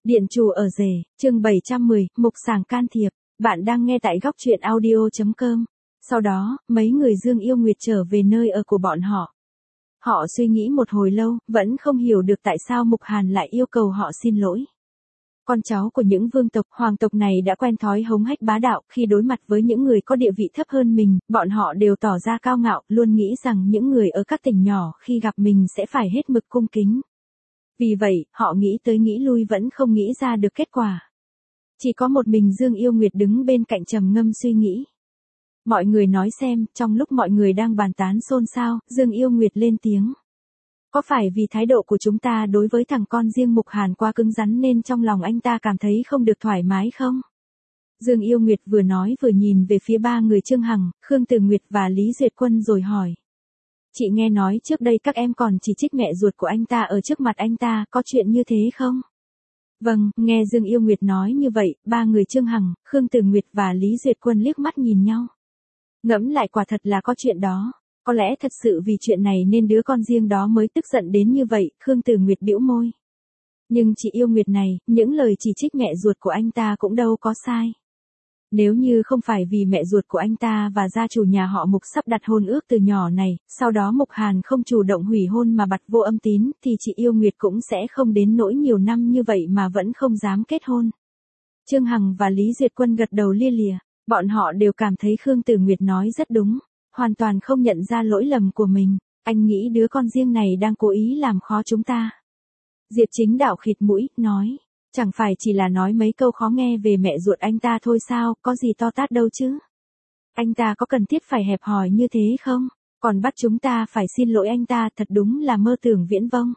Điện chủ ở rể, chương 710, Mục Sàng can thiệp. Bạn đang nghe tại góc truyện audio.com. Sau đó, mấy người Dương Yêu Nguyệt trở về nơi ở của bọn họ. Họ suy nghĩ một hồi lâu, vẫn không hiểu được tại sao Mục Hàn lại yêu cầu họ xin lỗi. Con cháu của những vương tộc, hoàng tộc này đã quen thói hống hách bá đạo, khi đối mặt với những người có địa vị thấp hơn mình, bọn họ đều tỏ ra cao ngạo, luôn nghĩ rằng những người ở các tỉnh nhỏ khi gặp mình sẽ phải hết mực cung kính. Vì vậy, họ nghĩ tới nghĩ lui vẫn không nghĩ ra được kết quả. Chỉ có một mình Dương Yêu Nguyệt đứng bên cạnh trầm ngâm suy nghĩ. Mọi người nói xem, trong lúc mọi người đang bàn tán xôn xao, Dương Yêu Nguyệt lên tiếng. Có phải vì thái độ của chúng ta đối với thằng con riêng Mục Hàn quá cứng rắn nên trong lòng anh ta cảm thấy không được thoải mái không? Dương Yêu Nguyệt vừa nói vừa nhìn về phía ba người Trương Hằng, Khương Từ Nguyệt và Lý Duyệt Quân rồi hỏi. Chị nghe nói trước đây các em còn chỉ trích mẹ ruột của anh ta ở trước mặt anh ta, có chuyện như thế không? Vâng, nghe Dương Yêu Nguyệt nói như vậy, ba người Trương Hằng, Khương Từ Nguyệt và Lý Duyệt Quân liếc mắt nhìn nhau. Ngẫm lại quả thật là có chuyện đó. Có lẽ thật sự vì chuyện này nên đứa con riêng đó mới tức giận đến như vậy, Khương Từ Nguyệt bĩu môi. Nhưng chị Yêu Nguyệt này, những lời chỉ trích mẹ ruột của anh ta cũng đâu có sai. Nếu như không phải vì mẹ ruột của anh ta và gia chủ nhà họ Mục sắp đặt hôn ước từ nhỏ này, sau đó Mục Hàn không chủ động hủy hôn mà bặt vô âm tín, thì chị Yêu Nguyệt cũng sẽ không đến nỗi nhiều năm như vậy mà vẫn không dám kết hôn. Trương Hằng và Lý Duyệt Quân gật đầu lia lịa, bọn họ đều cảm thấy Khương Từ Nguyệt nói rất đúng, hoàn toàn không nhận ra lỗi lầm của mình. Anh nghĩ đứa con riêng này đang cố ý làm khó chúng ta. Diệp Chính Đạo khịt mũi, nói. Chẳng phải chỉ là nói mấy câu khó nghe về mẹ ruột anh ta thôi sao, có gì to tát đâu chứ. Anh ta có cần thiết phải hẹp hòi như thế không? Còn bắt chúng ta phải xin lỗi anh ta, thật đúng là mơ tưởng viễn vông.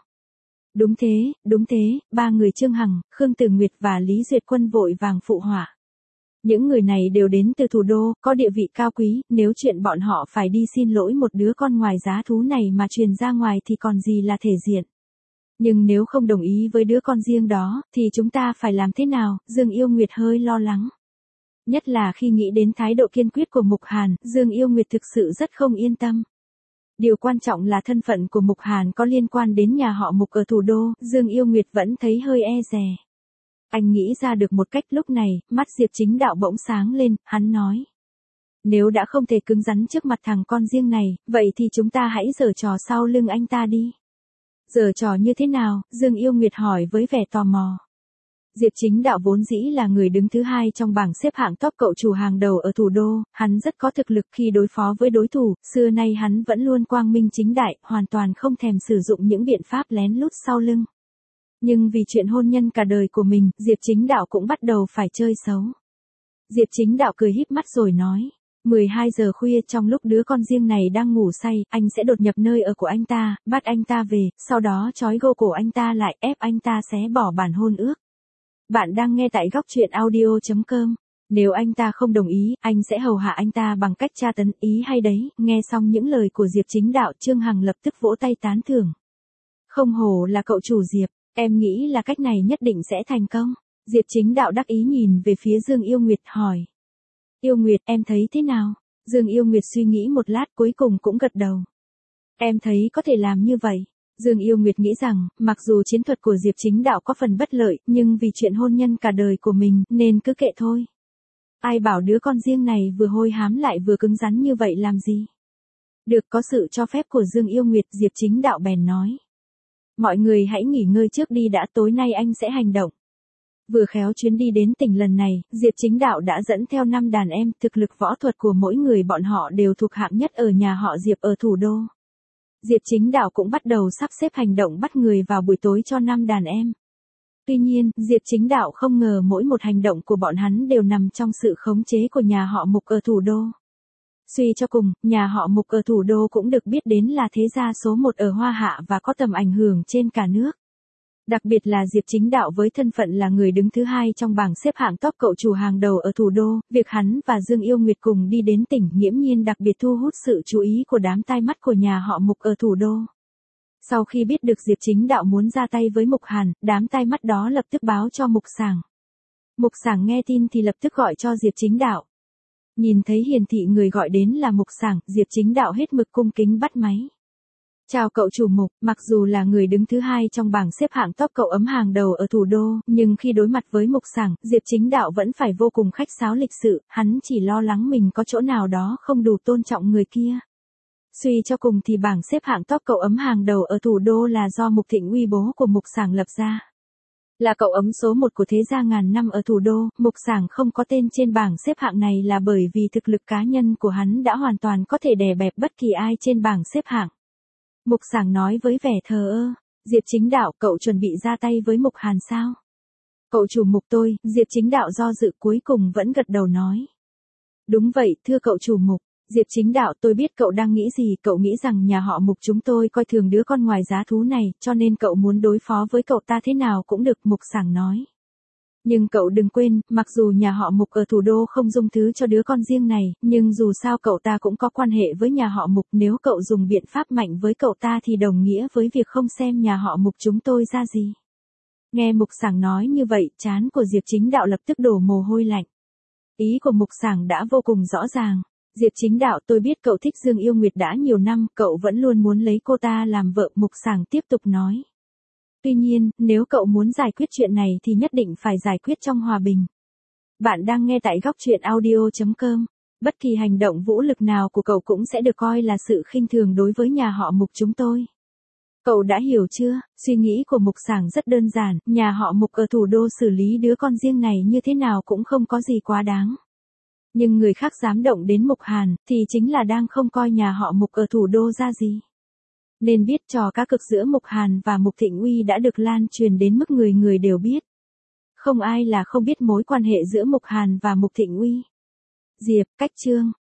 Đúng thế, ba người Trương Hằng, Khương Từ Nguyệt và Lý Duyệt Quân vội vàng phụ họa. Những người này đều đến từ thủ đô, có địa vị cao quý, nếu chuyện bọn họ phải đi xin lỗi một đứa con ngoài giá thú này mà truyền ra ngoài thì còn gì là thể diện. Nhưng nếu không đồng ý với đứa con riêng đó, thì chúng ta phải làm thế nào? Dương Yêu Nguyệt hơi lo lắng. Nhất là khi nghĩ đến thái độ kiên quyết của Mục Hàn, Dương Yêu Nguyệt thực sự rất không yên tâm. Điều quan trọng là thân phận của Mục Hàn có liên quan đến nhà họ Mục ở thủ đô, Dương Yêu Nguyệt vẫn thấy hơi e dè. Anh nghĩ ra được một cách. Lúc này, mắt Diệp Chính Đạo bỗng sáng lên, hắn nói. Nếu đã không thể cứng rắn trước mặt thằng con riêng này, vậy thì chúng ta hãy giở trò sau lưng anh ta đi. Giở trò như thế nào? Dương Yêu Nguyệt hỏi với vẻ tò mò. Diệp Chính Đạo vốn dĩ là người đứng thứ hai trong bảng xếp hạng top cậu chủ hàng đầu ở thủ đô, hắn rất có thực lực khi đối phó với đối thủ, xưa nay hắn vẫn luôn quang minh chính đại, hoàn toàn không thèm sử dụng những biện pháp lén lút sau lưng. Nhưng vì chuyện hôn nhân cả đời của mình, Diệp Chính Đạo cũng bắt đầu phải chơi xấu. Diệp Chính Đạo cười híp mắt rồi nói. 12 giờ khuya trong lúc đứa con riêng này đang ngủ say, anh sẽ đột nhập nơi ở của anh ta, bắt anh ta về, sau đó trói gô cổ anh ta lại, ép anh ta xé bỏ bản hôn ước. Bạn đang nghe tại góc truyện audio.com. Nếu anh ta không đồng ý, anh sẽ hầu hạ anh ta bằng cách tra tấn, ý hay đấy. Nghe xong những lời của Diệp Chính Đạo, Trương Hằng lập tức vỗ tay tán thưởng. Không hổ là cậu chủ Diệp, em nghĩ là cách này nhất định sẽ thành công. Diệp Chính Đạo đắc ý nhìn về phía Dương Yêu Nguyệt hỏi. Yêu Nguyệt, em thấy thế nào? Dương Yêu Nguyệt suy nghĩ một lát cuối cùng cũng gật đầu. Em thấy có thể làm như vậy. Dương Yêu Nguyệt nghĩ rằng, mặc dù chiến thuật của Diệp Chính Đạo có phần bất lợi, nhưng vì chuyện hôn nhân cả đời của mình, nên cứ kệ thôi. Ai bảo đứa con riêng này vừa hôi hám lại vừa cứng rắn như vậy làm gì? Được, có sự cho phép của Dương Yêu Nguyệt, Diệp Chính Đạo bèn nói. Mọi người hãy nghỉ ngơi trước đi đã, tối nay anh sẽ hành động. Vừa khéo chuyến đi đến tỉnh lần này, Diệp Chính Đạo đã dẫn theo 5 đàn em, thực lực võ thuật của mỗi người bọn họ đều thuộc hạng nhất ở nhà họ Diệp ở thủ đô. Diệp Chính Đạo cũng bắt đầu sắp xếp hành động bắt người vào buổi tối cho 5 đàn em. Tuy nhiên, Diệp Chính Đạo không ngờ mỗi một hành động của bọn hắn đều nằm trong sự khống chế của nhà họ Mục ở thủ đô. Suy cho cùng, nhà họ Mục ở thủ đô cũng được biết đến là thế gia số 1 ở Hoa Hạ và có tầm ảnh hưởng trên cả nước. Đặc biệt là Diệp Chính Đạo với thân phận là người đứng thứ hai trong bảng xếp hạng top cậu chủ hàng đầu ở thủ đô, việc hắn và Dương Yêu Nguyệt cùng đi đến tỉnh nghiễm nhiên đặc biệt thu hút sự chú ý của đám tai mắt của nhà họ Mục ở thủ đô. Sau khi biết được Diệp Chính Đạo muốn ra tay với Mục Hàn, đám tai mắt đó lập tức báo cho Mục Sàng. Mục Sàng nghe tin thì lập tức gọi cho Diệp Chính Đạo. Nhìn thấy hiển thị người gọi đến là Mục Sàng, Diệp Chính Đạo hết mực cung kính bắt máy. Chào cậu chủ mục, mặc dù là người đứng thứ hai trong bảng xếp hạng top cậu ấm hàng đầu ở thủ đô, nhưng khi đối mặt với Mục Sảng, Diệp Chính Đạo vẫn phải vô cùng khách sáo lịch sự, hắn chỉ lo lắng mình có chỗ nào đó không đủ tôn trọng người kia. Suy cho cùng thì bảng xếp hạng top cậu ấm hàng đầu ở thủ đô là do Mục Thịnh Uy bố của Mục Sảng lập ra. Là cậu ấm số 1 của thế gia ngàn năm ở thủ đô, Mục Sảng không có tên trên bảng xếp hạng này là bởi vì thực lực cá nhân của hắn đã hoàn toàn có thể đè bẹp bất kỳ ai trên bảng xếp hạng. Mục Sảng nói với vẻ thờ ơ, Diệp Chính Đạo, cậu chuẩn bị ra tay với Mục Hàn sao? Cậu chủ Mục tôi, Diệp Chính Đạo do dự cuối cùng vẫn gật đầu nói. Đúng vậy, thưa cậu chủ Mục. Diệp Chính Đạo, tôi biết cậu đang nghĩ gì, cậu nghĩ rằng nhà họ Mục chúng tôi coi thường đứa con ngoài giá thú này, cho nên cậu muốn đối phó với cậu ta thế nào cũng được, Mục Sảng nói. Nhưng cậu đừng quên, mặc dù nhà họ Mục ở thủ đô không dung thứ cho đứa con riêng này, nhưng dù sao cậu ta cũng có quan hệ với nhà họ Mục, nếu cậu dùng biện pháp mạnh với cậu ta thì đồng nghĩa với việc không xem nhà họ Mục chúng tôi ra gì. Nghe Mục Sảng nói như vậy, trán của Diệp Chính Đạo lập tức đổ mồ hôi lạnh. Ý của Mục Sảng đã vô cùng rõ ràng. Diệp Chính Đạo, tôi biết cậu thích Dương Yêu Nguyệt đã nhiều năm, cậu vẫn luôn muốn lấy cô ta làm vợ, Mục Sảng tiếp tục nói. Tuy nhiên, nếu cậu muốn giải quyết chuyện này thì nhất định phải giải quyết trong hòa bình. Bạn đang nghe tại góc truyện audio.com. Bất kỳ hành động vũ lực nào của cậu cũng sẽ được coi là sự khinh thường đối với nhà họ Mục chúng tôi. Cậu đã hiểu chưa? Suy nghĩ của Mục Sảng rất đơn giản, nhà họ Mục ở thủ đô xử lý đứa con riêng này như thế nào cũng không có gì quá đáng. Nhưng người khác dám động đến Mục Hàn, thì chính là đang không coi nhà họ Mục ở thủ đô ra gì. Nên biết trò cá cược giữa Mục Hàn và Mục Thịnh Uy đã được lan truyền đến mức người người đều biết. Không ai là không biết mối quan hệ giữa Mục Hàn và Mục Thịnh Uy. Diệp, cách chương.